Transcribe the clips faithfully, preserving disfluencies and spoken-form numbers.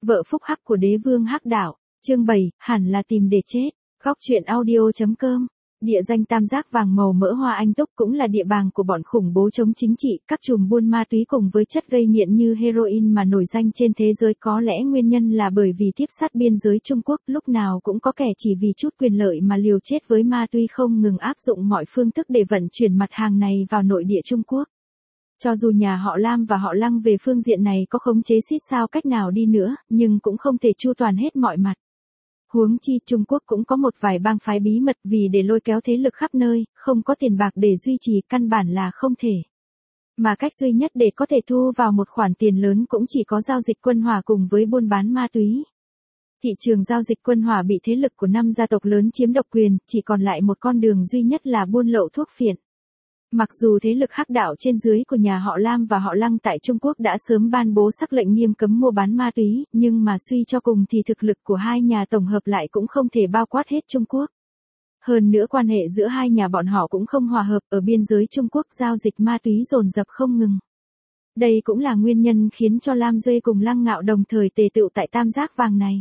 Vợ phúc hắc của đế vương hắc đạo, chương bảy, hẳn là tìm để chết. Góc truyện audio.com. Địa danh tam giác vàng màu mỡ Hoa Anh Túc cũng là địa bàn của bọn khủng bố chống chính trị, các trùm buôn ma túy cùng với chất gây nghiện như heroin mà nổi danh trên thế giới. Có lẽ nguyên nhân là bởi vì tiếp sát biên giới Trung Quốc, lúc nào cũng có kẻ chỉ vì chút quyền lợi mà liều chết với ma túy, không ngừng áp dụng mọi phương thức để vận chuyển mặt hàng này vào nội địa Trung Quốc. Cho dù nhà họ Lam và họ Lăng về phương diện này có khống chế xít sao cách nào đi nữa, nhưng cũng không thể chu toàn hết mọi mặt. Huống chi Trung Quốc cũng có một vài bang phái bí mật, vì để lôi kéo thế lực khắp nơi, không có tiền bạc để duy trì căn bản là không thể. Mà cách duy nhất để có thể thu vào một khoản tiền lớn cũng chỉ có giao dịch quân hỏa cùng với buôn bán ma túy. Thị trường giao dịch quân hỏa bị thế lực của năm gia tộc lớn chiếm độc quyền, chỉ còn lại một con đường duy nhất là buôn lậu thuốc phiện. Mặc dù thế lực hắc đạo trên dưới của nhà họ Lam và họ Lăng tại Trung Quốc đã sớm ban bố sắc lệnh nghiêm cấm mua bán ma túy, nhưng mà suy cho cùng thì thực lực của hai nhà tổng hợp lại cũng không thể bao quát hết Trung Quốc. Hơn nữa quan hệ giữa hai nhà bọn họ cũng không hòa hợp, ở biên giới Trung Quốc giao dịch ma túy dồn dập không ngừng. Đây cũng là nguyên nhân khiến cho Lam Duê cùng Lăng Ngạo đồng thời tề tựu tại tam giác vàng này.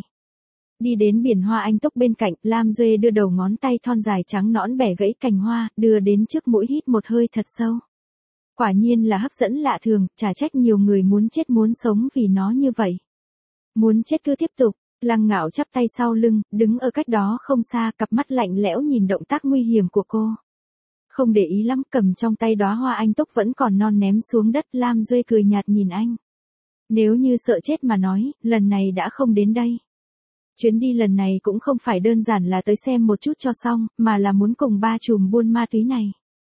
Đi đến biển Hoa Anh Túc bên cạnh, Lam Duê đưa đầu ngón tay thon dài trắng nõn bẻ gãy cành hoa, đưa đến trước mũi hít một hơi thật sâu. Quả nhiên là hấp dẫn lạ thường, chả trách nhiều người muốn chết muốn sống vì nó như vậy. Muốn chết cứ tiếp tục. Lăng Ngạo chắp tay sau lưng, đứng ở cách đó không xa, cặp mắt lạnh lẽo nhìn động tác nguy hiểm của cô. Không để ý lắm, cầm trong tay đóa hoa anh túc vẫn còn non ném xuống đất. Lam Duê cười nhạt nhìn anh. Nếu như sợ chết mà nói, lần này đã không đến đây. Chuyến đi lần này cũng không phải đơn giản là tới xem một chút cho xong, mà là muốn cùng ba trùm buôn ma túy này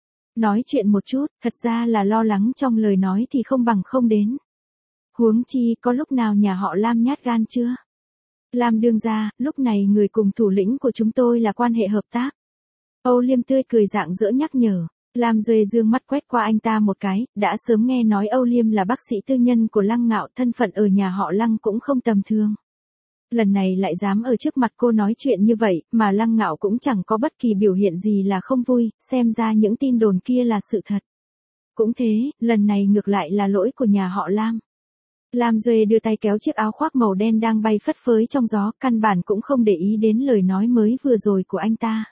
nói chuyện một chút, thật ra là lo lắng trong lời nói thì không bằng không đến. Huống chi, có lúc nào nhà họ Lam nhát gan chưa? Lam đương gia, lúc này người cùng thủ lĩnh của chúng tôi là quan hệ hợp tác. Âu Liêm tươi cười rạng rỡ nhắc nhở. Lam Duê dương mắt quét qua anh ta một cái, đã sớm nghe nói Âu Liêm là bác sĩ tư nhân của Lăng Ngạo, thân phận ở nhà họ Lăng cũng không tầm thường. Lần này lại dám ở trước mặt cô nói chuyện như vậy, mà Lăng Ngạo cũng chẳng có bất kỳ biểu hiện gì là không vui, xem ra những tin đồn kia là sự thật. Cũng thế, lần này ngược lại là lỗi của nhà họ Lam. Lam Duê đưa tay kéo chiếc áo khoác màu đen đang bay phất phới trong gió, căn bản cũng không để ý đến lời nói mới vừa rồi của anh ta.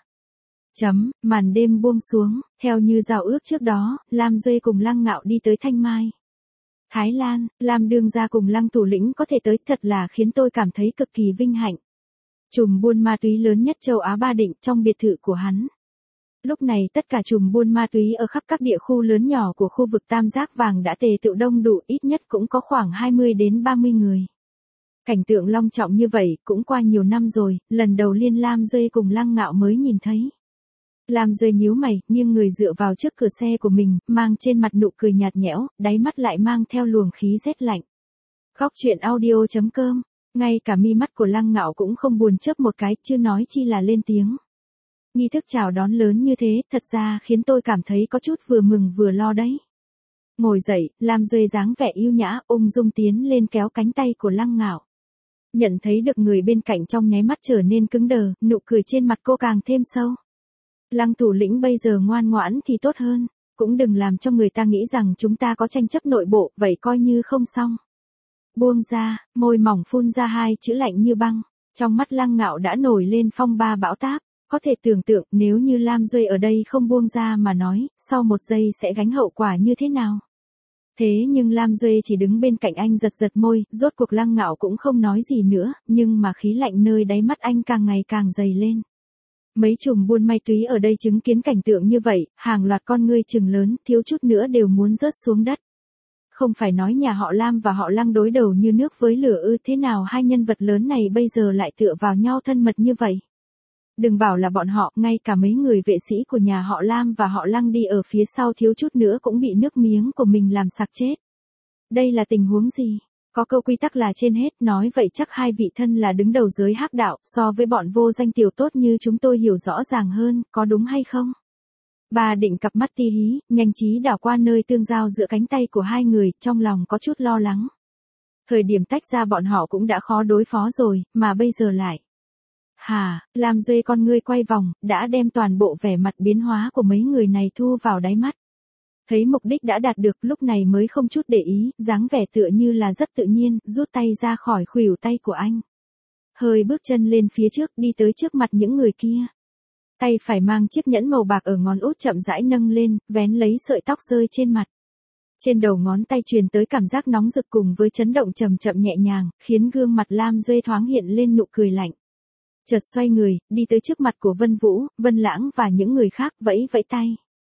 Chấm, màn đêm buông xuống, theo như giao ước trước đó, Lam Duê cùng Lăng Ngạo đi tới Thanh Mai, Thái Lan. Lam đương gia cùng Lăng thủ lĩnh có thể tới, thật là khiến tôi cảm thấy cực kỳ vinh hạnh. Trùm buôn ma túy lớn nhất châu Á Ba Định, trong biệt thự của hắn. Lúc này tất cả trùm buôn ma túy ở khắp các địa khu lớn nhỏ của khu vực tam giác vàng đã tề tựu đông đủ, ít nhất cũng có khoảng hai mươi đến ba mươi người. Cảnh tượng long trọng như vậy cũng qua nhiều năm rồi, lần đầu Liên Lam Duê cùng Lăng Ngạo mới nhìn thấy. Lam Duê nhíu mày, nghiêng người dựa vào trước cửa xe của mình, mang trên mặt nụ cười nhạt nhẽo, đáy mắt lại mang theo luồng khí rét lạnh. Góc truyện audio.com. Ngay cả mi mắt của Lăng Ngạo cũng không buồn chớp một cái, chưa nói chi là lên tiếng. Nghi thức chào đón lớn như thế, thật ra khiến tôi cảm thấy có chút vừa mừng vừa lo đấy. Ngồi dậy, Lam Duê dáng vẻ yêu nhã, ung dung tiến lên kéo cánh tay của Lăng Ngạo. Nhận thấy được người bên cạnh trong nháy mắt trở nên cứng đờ, nụ cười trên mặt cô càng thêm sâu. Lăng thủ lĩnh bây giờ ngoan ngoãn thì tốt hơn, cũng đừng làm cho người ta nghĩ rằng chúng ta có tranh chấp nội bộ, vậy coi như không xong. Buông ra, môi mỏng phun ra hai chữ lạnh như băng, trong mắt Lăng Ngạo đã nổi lên phong ba bão táp. Có thể tưởng tượng nếu như Lam Duê ở đây không buông ra mà nói, sau một giây sẽ gánh hậu quả như thế nào. Thế nhưng Lam Duê chỉ đứng bên cạnh anh giật giật môi, rốt cuộc Lăng Ngạo cũng không nói gì nữa, nhưng mà khí lạnh nơi đáy mắt anh càng ngày càng dày lên. Mấy trùm buôn ma túy ở đây chứng kiến cảnh tượng như vậy, hàng loạt con ngươi trừng lớn, thiếu chút nữa đều muốn rớt xuống đất. Không phải nói nhà họ Lam và họ Lăng đối đầu như nước với lửa ư, thế nào hai nhân vật lớn này bây giờ lại tựa vào nhau thân mật như vậy. Đừng bảo là bọn họ, ngay cả mấy người vệ sĩ của nhà họ Lam và họ Lăng đi ở phía sau thiếu chút nữa cũng bị nước miếng của mình làm sặc chết. Đây là tình huống gì? Có câu quy tắc là trên hết, nói vậy chắc hai vị thân là đứng đầu giới hắc đạo, so với bọn vô danh tiểu tốt như chúng tôi hiểu rõ ràng hơn, có đúng hay không? Bà Định cặp mắt ti hí, nhanh trí đảo qua nơi tương giao giữa cánh tay của hai người, trong lòng có chút lo lắng. Thời điểm tách ra bọn họ cũng đã khó đối phó rồi, mà bây giờ lại. Hà, Lam Duê con ngươi quay vòng, đã đem toàn bộ vẻ mặt biến hóa của mấy người này thu vào đáy mắt. Thấy mục đích đã đạt được lúc này mới không chút để ý, dáng vẻ tựa như là rất tự nhiên, rút tay ra khỏi khuỷu tay của anh. Hơi bước chân lên phía trước đi tới trước mặt những người kia. Tay phải mang chiếc nhẫn màu bạc ở ngón út chậm rãi nâng lên, vén lấy sợi tóc rơi trên mặt. Trên đầu ngón tay truyền tới cảm giác nóng rực cùng với chấn động chậm chậm nhẹ nhàng, khiến gương mặt Lam Duê thoáng hiện lên nụ cười lạnh. Chợt xoay người, đi tới trước mặt của Vân Vũ, Vân Lãng và những người khác vẫy vẫy tay.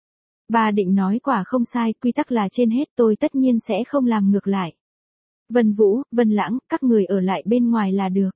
Bà định nói quả không sai, quy tắc là trên hết, tôi tất nhiên sẽ không làm ngược lại. Vân Vũ, Vân Lãng, các người ở lại bên ngoài là được.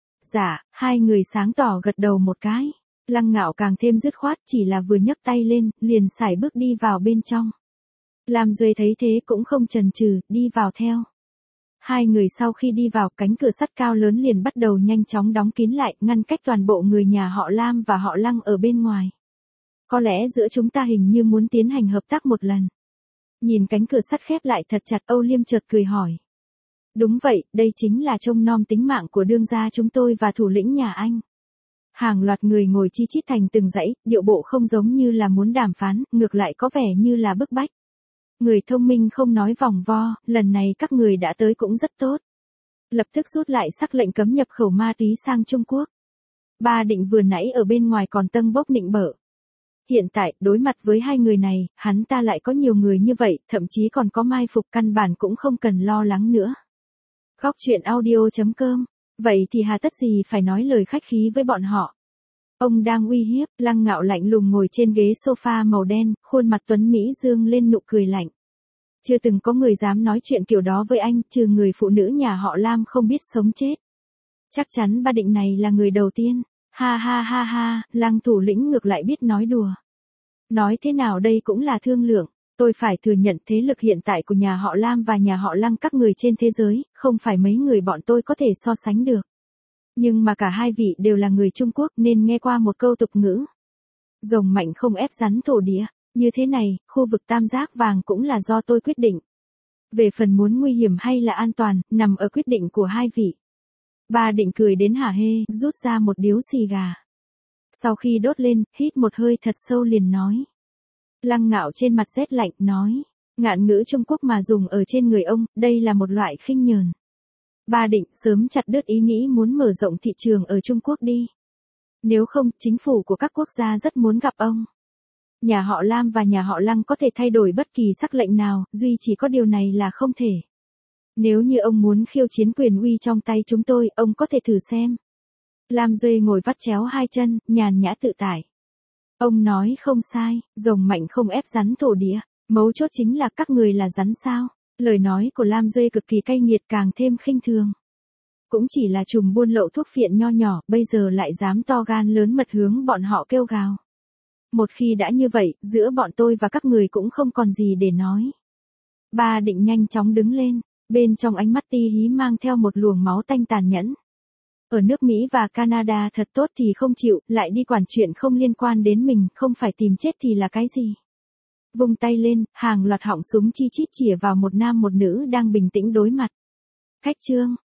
Dạ, hai người sáng tỏ gật đầu một cái. Lăng Ngạo càng thêm dứt khoát, chỉ là vừa nhấc tay lên, liền sải bước đi vào bên trong. Lam Duê thấy thế cũng không chần chừ, đi vào theo. Hai người sau khi đi vào, cánh cửa sắt cao lớn liền bắt đầu nhanh chóng đóng kín lại, ngăn cách toàn bộ người nhà họ Lam và họ Lăng ở bên ngoài. Có lẽ giữa chúng ta hình như muốn tiến hành hợp tác một lần. Nhìn cánh cửa sắt khép lại thật chặt, Âu Liêm chợt cười hỏi. Đúng vậy, đây chính là trông nom tính mạng của đương gia chúng tôi và thủ lĩnh nhà anh. Hàng loạt người ngồi chi chít thành từng dãy, điệu bộ không giống như là muốn đàm phán, ngược lại có vẻ như là bức bách. Người thông minh không nói vòng vo, lần này các người đã tới cũng rất tốt. Lập tức rút lại sắc lệnh cấm nhập khẩu ma túy sang Trung Quốc. Ba Định vừa nãy ở bên ngoài còn tâng bốc nịnh bợ. Hiện tại, đối mặt với hai người này, hắn ta lại có nhiều người như vậy, thậm chí còn có mai phục, căn bản cũng không cần lo lắng nữa. Góc truyện audio chấm com. Vậy thì hà tất gì phải nói lời khách khí với bọn họ. Ông đang uy hiếp, Lăng Ngạo lạnh lùng ngồi trên ghế sofa màu đen, khuôn mặt tuấn Mỹ dương lên nụ cười lạnh. Chưa từng có người dám nói chuyện kiểu đó với anh, trừ người phụ nữ nhà họ Lam không biết sống chết. Chắc chắn Ba Định này là người đầu tiên. Ha ha ha ha, Lăng thủ lĩnh ngược lại biết nói đùa. Nói thế nào đây cũng là thương lượng. Tôi phải thừa nhận thế lực hiện tại của nhà họ Lam và nhà họ Lăng các người trên thế giới, không phải mấy người bọn tôi có thể so sánh được. Nhưng mà cả hai vị đều là người Trung Quốc nên nghe qua một câu tục ngữ. Rồng mạnh không ép rắn thổ địa. Như thế này, khu vực tam giác vàng cũng là do tôi quyết định. Về phần muốn nguy hiểm hay là an toàn, nằm ở quyết định của hai vị. Ba Định cười đến hả hê, rút ra một điếu xì gà. Sau khi đốt lên, hít một hơi thật sâu liền nói. Lăng Ngạo trên mặt rét lạnh, nói. Ngạn ngữ Trung Quốc mà dùng ở trên người ông, đây là một loại khinh nhờn. Ba Định sớm chặt đứt ý nghĩ muốn mở rộng thị trường ở Trung Quốc đi. Nếu không, chính phủ của các quốc gia rất muốn gặp ông. Nhà họ Lam và nhà họ Lăng có thể thay đổi bất kỳ sắc lệnh nào, duy chỉ có điều này là không thể. Nếu như ông muốn khiêu chiến quyền uy trong tay chúng tôi, ông có thể thử xem. Lam Duê ngồi vắt chéo hai chân, nhàn nhã tự tại. Ông nói không sai, rồng mạnh không ép rắn thổ địa, mấu chốt chính là các người là rắn sao. Lời nói của Lam Duê cực kỳ cay nghiệt càng thêm khinh thường. Cũng chỉ là trùm buôn lậu thuốc phiện nho nhỏ, bây giờ lại dám to gan lớn mật hướng bọn họ kêu gào. Một khi đã như vậy, giữa bọn tôi và các người cũng không còn gì để nói. Ba Định nhanh chóng đứng lên, bên trong ánh mắt ti hí mang theo một luồng máu tanh tàn nhẫn. Ở nước Mỹ và Canada thật tốt thì không chịu, lại đi quản chuyện không liên quan đến mình, không phải tìm chết thì là cái gì. Vung tay lên, hàng loạt họng súng chi chít chĩa vào một nam một nữ đang bình tĩnh đối mặt. Khách trương,